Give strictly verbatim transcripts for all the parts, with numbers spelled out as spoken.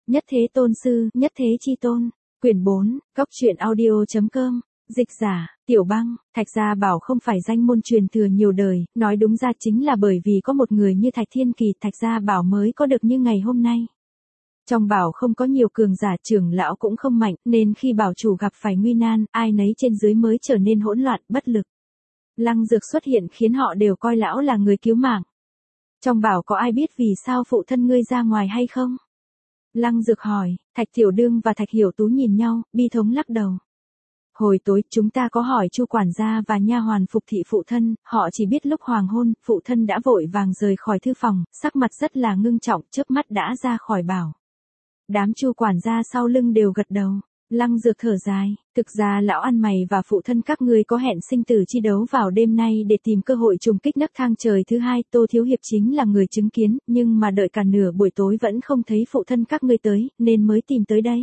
Nhất Thế Tôn Sư, Nhất Thế Chi Tôn. Quyển bốn, Cốc truyện audio chấm com. Dịch giả, Tiểu Băng. Thạch Gia Bảo không phải danh môn truyền thừa nhiều đời, nói đúng ra chính là bởi vì có một người như Thạch Thiên Kỳ, Thạch Gia Bảo mới có được như ngày hôm nay. Trong bảo không có nhiều cường giả, trưởng lão cũng không mạnh, nên khi bảo chủ gặp phải nguy nan, ai nấy trên dưới mới trở nên hỗn loạn, bất lực. Lăng Dược xuất hiện khiến họ đều coi lão là người cứu mạng. Trong bảo có ai biết vì sao phụ thân ngươi ra ngoài hay không? Lăng Dược hỏi. Thạch Tiểu Đương và Thạch Hiểu Tú nhìn nhau, bi thống lắc đầu. Hồi tối chúng ta có hỏi Chu quản gia và nha hoàn phục thị phụ thân, họ chỉ biết lúc hoàng hôn, phụ thân đã vội vàng rời khỏi thư phòng, sắc mặt rất là ngưng trọng, chớp mắt đã ra khỏi bảo. Đám Chu quản gia sau lưng đều gật đầu. Lăng Dược thở dài, thực ra lão ăn mày và phụ thân các ngươi có hẹn sinh tử chi đấu vào đêm nay để tìm cơ hội trùng kích nấc thang trời thứ hai, Tô Thiếu Hiệp chính là người chứng kiến, nhưng mà đợi cả nửa buổi tối vẫn không thấy phụ thân các ngươi tới, nên mới tìm tới đây.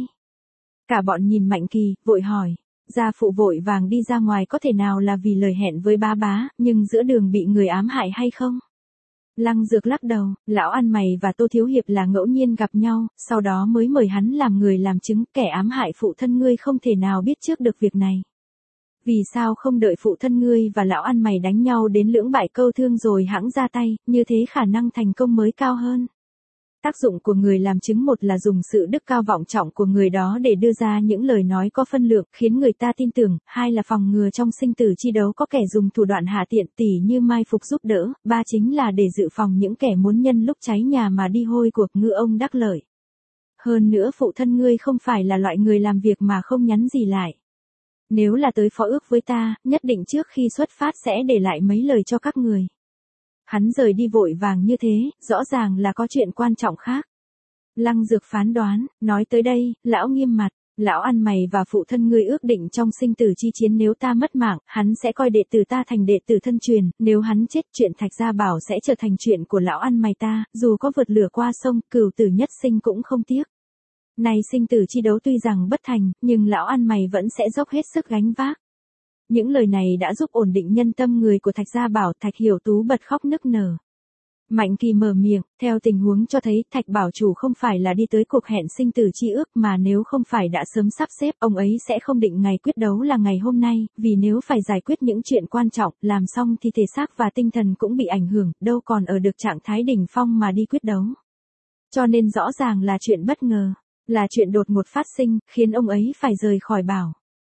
Cả bọn nhìn Mạnh Kỳ, vội hỏi, gia phụ vội vàng đi ra ngoài có thể nào là vì lời hẹn với bá bá, nhưng giữa đường bị người ám hại hay không? Lăng Dược lắc đầu, lão ăn mày và Tô Thiếu Hiệp là ngẫu nhiên gặp nhau, sau đó mới mời hắn làm người làm chứng, kẻ ám hại phụ thân ngươi không thể nào biết trước được việc này. Vì sao không đợi phụ thân ngươi và lão ăn mày đánh nhau đến lưỡng bại câu thương rồi hẵng ra tay, như thế khả năng thành công mới cao hơn. Tác dụng của người làm chứng một là dùng sự đức cao vọng trọng của người đó để đưa ra những lời nói có phân lượng, khiến người ta tin tưởng, hai là phòng ngừa trong sinh tử chi đấu có kẻ dùng thủ đoạn hạ tiện tỉ như mai phục giúp đỡ, ba chính là để dự phòng những kẻ muốn nhân lúc cháy nhà mà đi hôi cuộc, ngư ông đắc lợi. Hơn nữa phụ thân ngươi không phải là loại người làm việc mà không nhắn gì lại. Nếu là tới phó ước với ta, nhất định trước khi xuất phát sẽ để lại mấy lời cho các người. Hắn rời đi vội vàng như thế, rõ ràng là có chuyện quan trọng khác. Lăng Dược phán đoán, nói tới đây, lão nghiêm mặt, lão ăn mày và phụ thân ngươi ước định trong sinh tử chi chiến nếu ta mất mạng, hắn sẽ coi đệ tử ta thành đệ tử thân truyền, nếu hắn chết chuyện Thạch Gia Bảo sẽ trở thành chuyện của lão ăn mày ta, dù có vượt lửa qua sông, cửu tử nhất sinh cũng không tiếc. Này sinh tử chi đấu tuy rằng bất thành, nhưng lão ăn mày vẫn sẽ dốc hết sức gánh vác. Những lời này đã giúp ổn định nhân tâm người của Thạch Gia Bảo, Thạch Hiểu Tú bật khóc nức nở. Mạnh Kỳ mở miệng, theo tình huống cho thấy Thạch Bảo chủ không phải là đi tới cuộc hẹn sinh tử chi ước mà nếu không phải đã sớm sắp xếp, ông ấy sẽ không định ngày quyết đấu là ngày hôm nay, vì nếu phải giải quyết những chuyện quan trọng, làm xong thì thể xác và tinh thần cũng bị ảnh hưởng, đâu còn ở được trạng thái đỉnh phong mà đi quyết đấu. Cho nên rõ ràng là chuyện bất ngờ, là chuyện đột ngột phát sinh, khiến ông ấy phải rời khỏi bảo.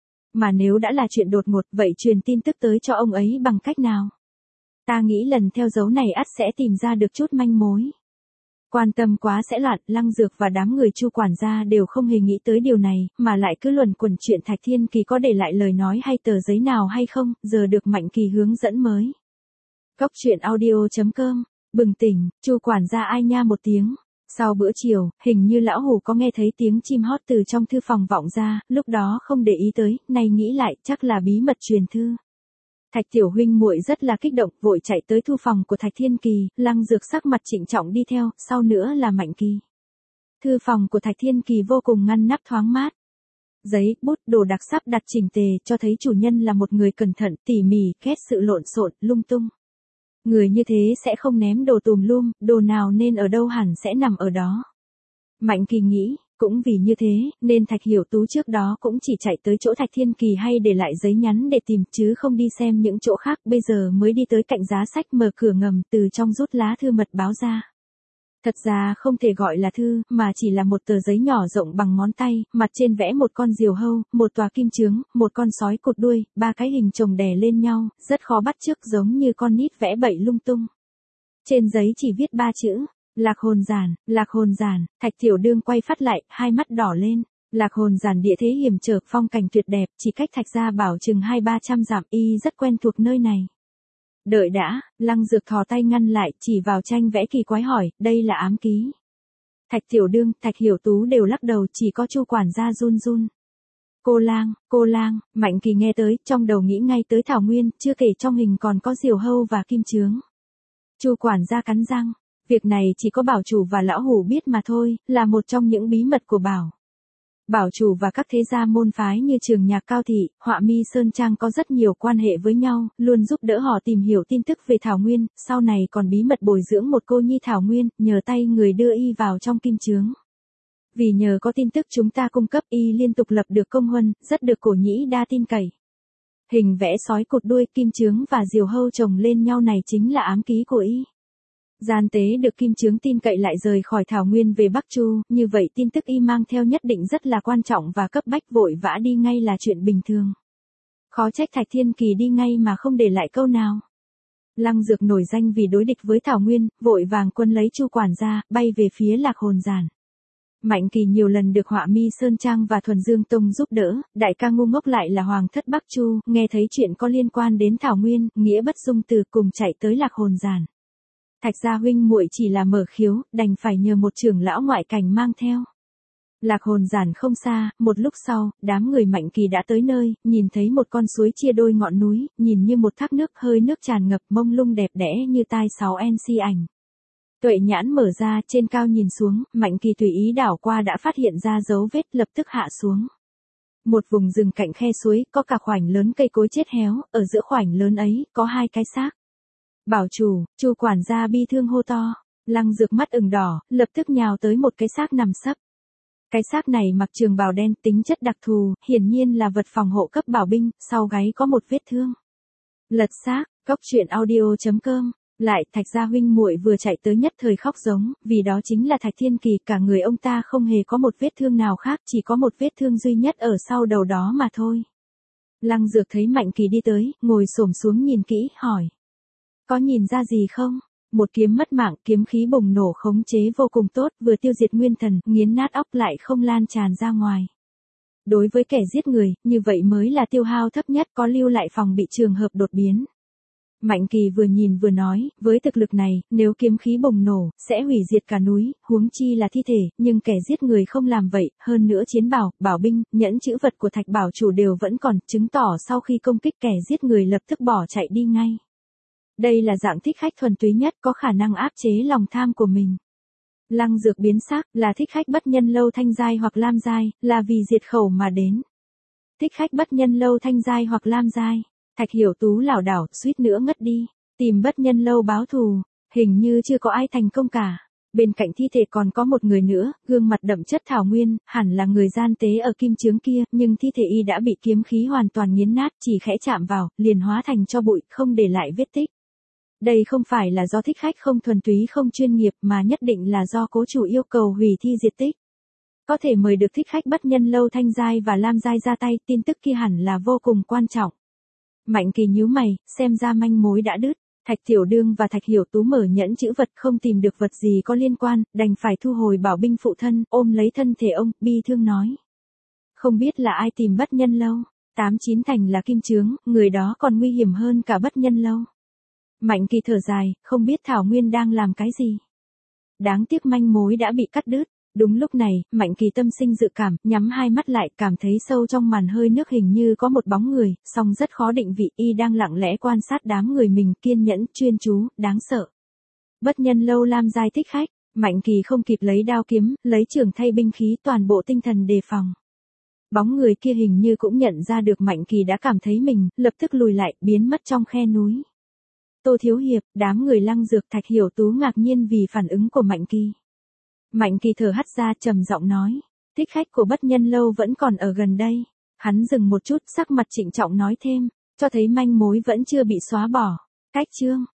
Mà nếu đã là chuyện đột ngột, vậy truyền tin tức tới cho ông ấy bằng cách nào? Ta nghĩ lần theo dấu này ắt sẽ tìm ra được chút manh mối. Quan tâm quá sẽ loạn, Lăng Dược và đám người Chu quản gia đều không hề nghĩ tới điều này, mà lại cứ luẩn quẩn chuyện Thạch Thiên Kỳ có để lại lời nói hay tờ giấy nào hay không, giờ được Mạnh Kỳ hướng dẫn mới. Cốc truyện audio chấm com, bừng tỉnh, Chu quản gia ai nha một tiếng. Sau bữa chiều, hình như lão hủ có nghe thấy tiếng chim hót từ trong thư phòng vọng ra, lúc đó không để ý tới, nay nghĩ lại chắc là bí mật truyền thư. Thạch tiểu huynh muội rất là kích động, vội chạy tới thư phòng của Thạch Thiên Kỳ, Lăng Dược sắc mặt trịnh trọng đi theo, sau nữa là Mạnh Kỳ. Thư phòng của Thạch Thiên Kỳ vô cùng ngăn nắp thoáng mát. Giấy, bút, đồ đặc sắp đặt chỉnh tề, cho thấy chủ nhân là một người cẩn thận, tỉ mỉ, ghét sự lộn xộn, lung tung. Người như thế sẽ không ném đồ tùm lum, đồ nào nên ở đâu hẳn sẽ nằm ở đó. Mạnh Kỳ nghĩ, cũng vì như thế, nên Thạch Hiểu Tú trước đó cũng chỉ chạy tới chỗ Thạch Thiên Kỳ hay để lại giấy nhắn để tìm, chứ không đi xem những chỗ khác, bây giờ mới đi tới cạnh giá sách mở cửa ngầm, từ trong rút lá thư mật báo ra. Thật ra không thể gọi là thư, mà chỉ là một tờ giấy nhỏ rộng bằng ngón tay, mặt trên vẽ một con diều hâu, một tòa kim chướng, một con sói cột đuôi, ba cái hình chồng đè lên nhau, rất khó bắt chước, giống như con nít vẽ bậy lung tung. Trên giấy chỉ viết ba chữ, Lạc Hồn Giản, Lạc Hồn Giản. Thạch Tiểu Đương quay phát lại, hai mắt đỏ lên. Lạc Hồn Giản địa thế hiểm trở, phong cảnh tuyệt đẹp, chỉ cách Thạch Gia Bảo chừng hai ba trăm dặm, y rất quen thuộc nơi này. Đợi đã, Lăng Dược thò tay ngăn lại, chỉ vào tranh vẽ kỳ quái hỏi, đây là ám ký. Thạch Tiểu Đương, Thạch Hiểu Tú đều lắc đầu, chỉ có Chu quản gia run run. Cô lang, cô lang, Mạnh Kỳ nghe tới, trong đầu nghĩ ngay tới Thảo Nguyên, chưa kể trong hình còn có diều hâu và kim chướng. Chu quản gia cắn răng, việc này chỉ có bảo chủ và lão hủ biết mà thôi, là một trong những bí mật của bảo. Bảo chủ và các thế gia môn phái như Trường Nhạc Cao Thị, Họa Mi Sơn Trang có rất nhiều quan hệ với nhau, luôn giúp đỡ họ tìm hiểu tin tức về Thảo Nguyên, sau này còn bí mật bồi dưỡng một cô nhi Thảo Nguyên, nhờ tay người đưa y vào trong kim chướng. Vì nhờ có tin tức chúng ta cung cấp y liên tục lập được công huân, rất được Cổ Nhĩ Đa tin cậy. Hình vẽ sói cụt đuôi Kim Chướng và Diều Hâu chồng lên nhau này chính là ám ký của y. Gian tế được Kim Chướng tin cậy lại rời khỏi Thảo Nguyên về Bắc Chu, như vậy tin tức y mang theo nhất định rất là quan trọng và cấp bách, vội vã đi ngay là chuyện bình thường. Khó trách Thạch Thiên Kỳ đi ngay mà không để lại câu nào. Lăng Dược nổi danh vì đối địch với Thảo Nguyên, vội vàng quân lấy Chu quản gia, bay về phía Lạc Hồn Giản. Mạnh Kỳ nhiều lần được Họa Mi Sơn Trang và Thuần Dương Tông giúp đỡ, đại ca ngu ngốc lại là hoàng thất Bắc Chu, nghe thấy chuyện có liên quan đến Thảo Nguyên, nghĩa bất dung từ cùng chạy tới Lạc Hồn Giản. Thạch gia huynh muội chỉ là mở khiếu, đành phải nhờ một trưởng lão ngoại cảnh mang theo. Lạc Hồn Giản không xa, một lúc sau, đám người Mạnh Kỳ đã tới nơi, nhìn thấy một con suối chia đôi ngọn núi, nhìn như một thác nước, hơi nước tràn ngập, mông lung đẹp đẽ như tai sáu en xê ảnh. Tuệ nhãn mở ra, trên cao nhìn xuống, Mạnh Kỳ tùy ý đảo qua đã phát hiện ra dấu vết, lập tức hạ xuống. Một vùng rừng cạnh khe suối, có cả khoảnh lớn cây cối chết héo, ở giữa khoảnh lớn ấy, có hai cái xác. Bảo chủ, Chu quản gia bi thương hô to. Lăng Dược mắt ửng đỏ, lập tức nhào tới một cái xác nằm sấp. Cái xác này mặc trường bào đen, tính chất đặc thù, hiển nhiên là vật phòng hộ cấp bảo binh, sau gáy có một vết thương. Lật xác, góc truyện audio chấm com. Lại, Thạch gia huynh muội vừa chạy tới nhất thời khóc giống, vì đó chính là Thạch Thiên Kỳ, cả người ông ta không hề có một vết thương nào khác, chỉ có một vết thương duy nhất ở sau đầu đó mà thôi. Lăng Dược thấy Mạnh Kỳ đi tới, ngồi xổm xuống nhìn kỹ, hỏi. Có nhìn ra gì không? Một kiếm mất mạng, kiếm khí bùng nổ khống chế vô cùng tốt, vừa tiêu diệt nguyên thần, nghiến nát óc lại không lan tràn ra ngoài. Đối với kẻ giết người, như vậy mới là tiêu hao thấp nhất, có lưu lại phòng bị trường hợp đột biến. Mạnh Kỳ vừa nhìn vừa nói, với thực lực này, nếu kiếm khí bùng nổ, sẽ hủy diệt cả núi, huống chi là thi thể, nhưng kẻ giết người không làm vậy, hơn nữa chiến bảo, bảo binh, nhẫn chữ vật của Thạch bảo chủ đều vẫn còn, chứng tỏ sau khi công kích kẻ giết người lập tức bỏ chạy đi ngay. Đây là dạng thích khách thuần túy nhất, có khả năng áp chế lòng tham của mình. Lăng Dược biến sắc, là thích khách bất nhân lâu thanh giai hoặc lam giai, là vì diệt khẩu mà đến. Thích khách bất nhân lâu thanh giai hoặc lam giai. Thạch Hiểu Tú lảo đảo, suýt nữa ngất đi, tìm bất nhân lâu báo thù, hình như chưa có ai thành công cả. Bên cạnh thi thể còn có một người nữa, gương mặt đậm chất thảo nguyên, hẳn là người gian tế ở Kim Chướng kia, nhưng thi thể y đã bị kiếm khí hoàn toàn nghiến nát, chỉ khẽ chạm vào, liền hóa thành tro bụi, không để lại vết tích. Đây không phải là do thích khách không thuần túy không chuyên nghiệp mà nhất định là do cố chủ yêu cầu hủy thi diệt tích. Có thể mời được thích khách bất nhân lâu thanh giai và lam giai ra tay, tin tức kia hẳn là vô cùng quan trọng. Mạnh Kỳ nhíu mày, xem ra manh mối đã đứt. Thạch Tiểu Đương và Thạch Hiểu Tú mở nhẫn chữ vật không tìm được vật gì có liên quan, đành phải thu hồi bảo binh phụ thân, ôm lấy thân thể ông, bi thương nói. Không biết là ai tìm bất nhân lâu, tám chín thành là Kim Chướng, người đó còn nguy hiểm hơn cả bất nhân lâu. Mạnh Kỳ thở dài, không biết Thảo Nguyên đang làm cái gì. Đáng tiếc manh mối đã bị cắt đứt. Đúng lúc này, Mạnh Kỳ tâm sinh dự cảm, nhắm hai mắt lại, cảm thấy sâu trong màn hơi nước hình như có một bóng người, song rất khó định vị, y đang lặng lẽ quan sát đám người mình, kiên nhẫn, chuyên chú, đáng sợ. Bất nhân lâu lam giai thích khách, Mạnh Kỳ không kịp lấy đao kiếm, lấy trường thay binh khí, toàn bộ tinh thần đề phòng. Bóng người kia hình như cũng nhận ra được Mạnh Kỳ đã cảm thấy mình, lập tức lùi lại, biến mất trong khe núi. Tô Thiếu Hiệp, đám người Lăng Dược Thạch Hiểu Tú ngạc nhiên vì phản ứng của Mạnh Kỳ. Mạnh Kỳ thở hắt ra trầm giọng nói, thích khách của bất nhân lâu vẫn còn ở gần đây. Hắn dừng một chút, sắc mặt trịnh trọng nói thêm, cho thấy manh mối vẫn chưa bị xóa bỏ. Cách chương